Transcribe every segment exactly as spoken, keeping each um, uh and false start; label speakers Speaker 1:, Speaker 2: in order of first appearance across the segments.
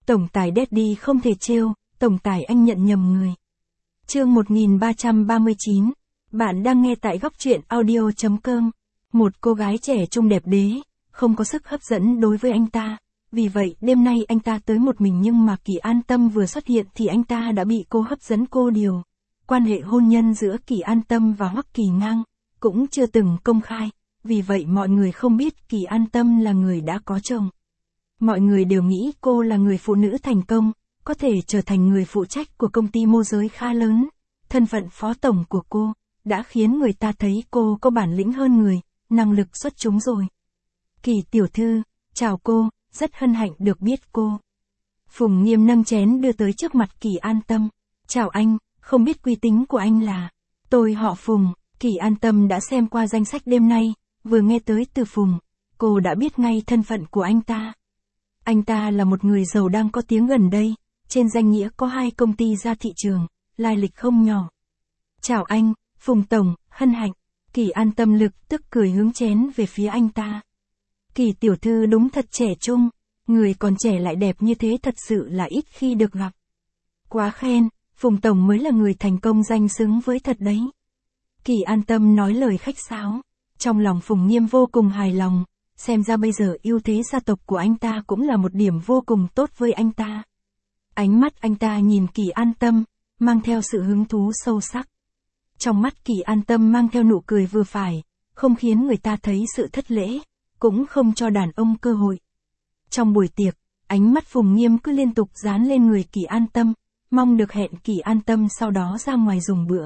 Speaker 1: Tổng tài Daddy không thể trêu, tổng tài anh nhận nhầm người. Chương một nghìn ba trăm ba mươi chín. Bạn đang nghe tại góc truyện audio chấm com. Một cô gái trẻ trung đẹp đẽ, không có sức hấp dẫn đối với anh ta. Vì vậy, đêm nay anh ta tới một mình nhưng mà Kỳ An Tâm vừa xuất hiện thì anh ta đã bị cô hấp dẫn. Cô điều. Quan hệ hôn nhân giữa Kỳ An Tâm và Hoắc Kỳ Ngang cũng chưa từng công khai. Vì vậy mọi người không biết Kỳ An Tâm là người đã có chồng. Mọi người đều nghĩ cô là người phụ nữ thành công, có thể trở thành người phụ trách của công ty môi giới khá lớn. Thân phận phó tổng của cô đã khiến người ta thấy cô có bản lĩnh hơn người, năng lực xuất chúng rồi. Kỳ tiểu thư, chào cô, rất hân hạnh được biết cô. Phùng Nghiêm nâng chén đưa tới trước mặt Kỳ An Tâm. Chào anh, không biết quý tính của anh là? Tôi họ Phùng. Kỳ An Tâm đã xem qua danh sách đêm nay, vừa nghe tới từ Phùng, cô đã biết ngay thân phận của anh ta. Anh ta là một người giàu đang có tiếng gần đây, trên danh nghĩa có hai công ty ra thị trường, lai lịch không nhỏ. Chào anh, Phùng Tổng, hân hạnh. Kỳ An Tâm lực tức cười hướng chén về phía anh ta. Kỳ tiểu thư đúng thật trẻ trung, người còn trẻ lại đẹp như thế thật sự là ít khi được gặp. Quá khen, Phùng Tổng mới là người thành công danh xứng với thật đấy. Kỳ An Tâm nói lời khách sáo, trong lòng Phùng Nghiêm vô cùng hài lòng, xem ra bây giờ ưu thế gia tộc của anh ta cũng là một điểm vô cùng tốt với anh ta. Ánh mắt anh ta nhìn Kỳ An Tâm, mang theo sự hứng thú sâu sắc. Trong mắt Kỳ An Tâm mang theo nụ cười vừa phải, không khiến người ta thấy sự thất lễ, cũng không cho đàn ông cơ hội. Trong buổi tiệc, ánh mắt Phùng Nghiêm cứ liên tục dán lên người Kỳ An Tâm, mong được hẹn Kỳ An Tâm sau đó ra ngoài dùng bữa.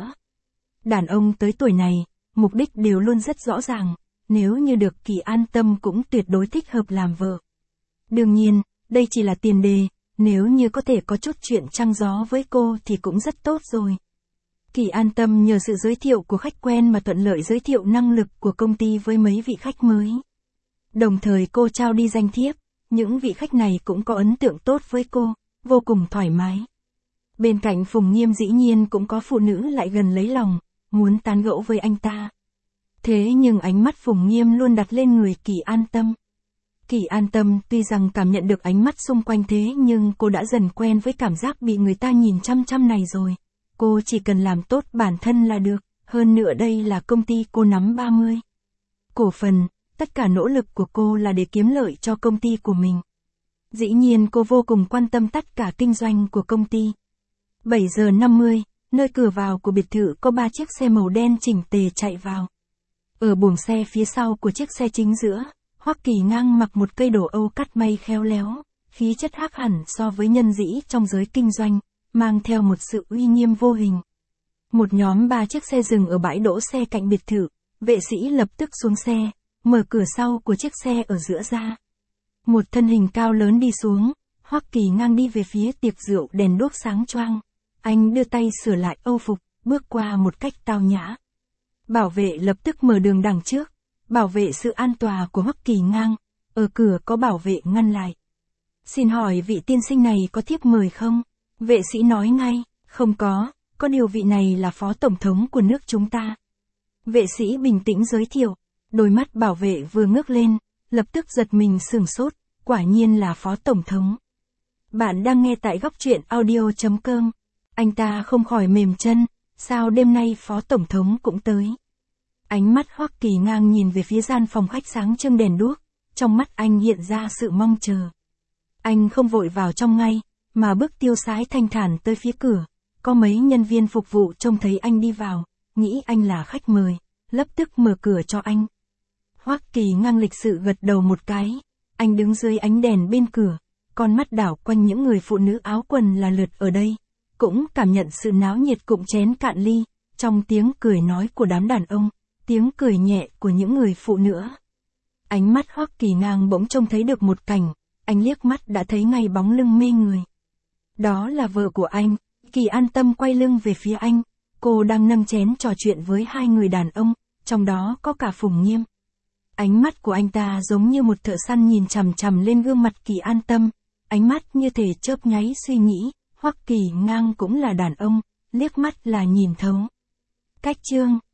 Speaker 1: Đàn ông tới tuổi này, mục đích đều luôn rất rõ ràng, nếu như được Kỳ An Tâm cũng tuyệt đối thích hợp làm vợ. Đương nhiên, đây chỉ là tiền đề, nếu như có thể có chút chuyện trăng gió với cô thì cũng rất tốt rồi. Kỳ An Tâm nhờ sự giới thiệu của khách quen mà thuận lợi giới thiệu năng lực của công ty với mấy vị khách mới. Đồng thời cô trao đi danh thiếp, những vị khách này cũng có ấn tượng tốt với cô, vô cùng thoải mái. Bên cạnh Phùng Nghiêm dĩ nhiên cũng có phụ nữ lại gần lấy lòng, muốn tán gẫu với anh ta. Thế nhưng ánh mắt Phùng Nghiêm luôn đặt lên người Kỳ An Tâm. Kỳ An Tâm tuy rằng cảm nhận được ánh mắt xung quanh thế nhưng cô đã dần quen với cảm giác bị người ta nhìn chăm chăm này rồi. Cô chỉ cần làm tốt bản thân là được, hơn nữa đây là công ty cô nắm ba mươi cổ phần, tất cả nỗ lực của cô là để kiếm lợi cho công ty của mình. Dĩ nhiên cô vô cùng quan tâm tất cả kinh doanh của công ty. bảy giờ năm mươi, nơi cửa vào của biệt thự có ba chiếc xe màu đen chỉnh tề chạy vào. Ở buồng xe phía sau của chiếc xe chính giữa, Hoắc Kỳ Ngang mặc một cây đồ Âu cắt may khéo léo, khí chất khác hẳn so với nhân dĩ trong giới kinh doanh, mang theo một sự uy nghiêm vô hình. Một nhóm ba chiếc xe dừng ở bãi đỗ xe cạnh biệt thự, vệ sĩ lập tức xuống xe, mở cửa sau của chiếc xe ở giữa ra. Một thân hình cao lớn đi xuống, Hoắc Kỳ Ngang đi về phía tiệc rượu đèn đuốc sáng choang. Anh đưa tay sửa lại âu phục, bước qua một cách tao nhã. Bảo vệ lập tức mở đường đằng trước, bảo vệ sự an toàn của Hoắc Kỳ Ngang, ở cửa có bảo vệ ngăn lại. Xin hỏi vị tiên sinh này có thiếp mời không? Vệ sĩ nói ngay, không có, có điều vị này là phó tổng thống của nước chúng ta. Vệ sĩ bình tĩnh giới thiệu, đôi mắt bảo vệ vừa ngước lên, lập tức giật mình sửng sốt, quả nhiên là phó tổng thống. Bạn đang nghe tại góc truyện audio chấm com. Anh ta không khỏi mềm chân, sao đêm nay phó tổng thống cũng tới. Ánh mắt Hoắc Kỳ Ngang nhìn về phía gian phòng khách sáng trưng đèn đuốc, trong mắt anh hiện ra sự mong chờ. Anh không vội vào trong ngay, mà bước tiêu sái thanh thản tới phía cửa, có mấy nhân viên phục vụ trông thấy anh đi vào, nghĩ anh là khách mời, lập tức mở cửa cho anh. Hoắc Kỳ Ngang lịch sự gật đầu một cái, anh đứng dưới ánh đèn bên cửa, con mắt đảo quanh những người phụ nữ áo quần là lượt ở đây, cũng cảm nhận sự náo nhiệt cụm chén cạn ly, trong tiếng cười nói của đám đàn ông, tiếng cười nhẹ của những người phụ nữ. Ánh mắt Hoắc Kỳ Ngang bỗng trông thấy được một cảnh, anh liếc mắt đã thấy ngay bóng lưng mê người. Đó là vợ của anh. Kỳ An Tâm quay lưng về phía anh, cô đang nâng chén trò chuyện với hai người đàn ông, trong đó có cả Phùng Nghiêm. Ánh mắt của anh ta giống như một thợ săn nhìn chằm chằm lên gương mặt Kỳ An Tâm, ánh mắt như thể chớp nháy suy nghĩ, Hoắc Kỳ Ngang cũng là đàn ông, liếc mắt là nhìn thấu. Cách chương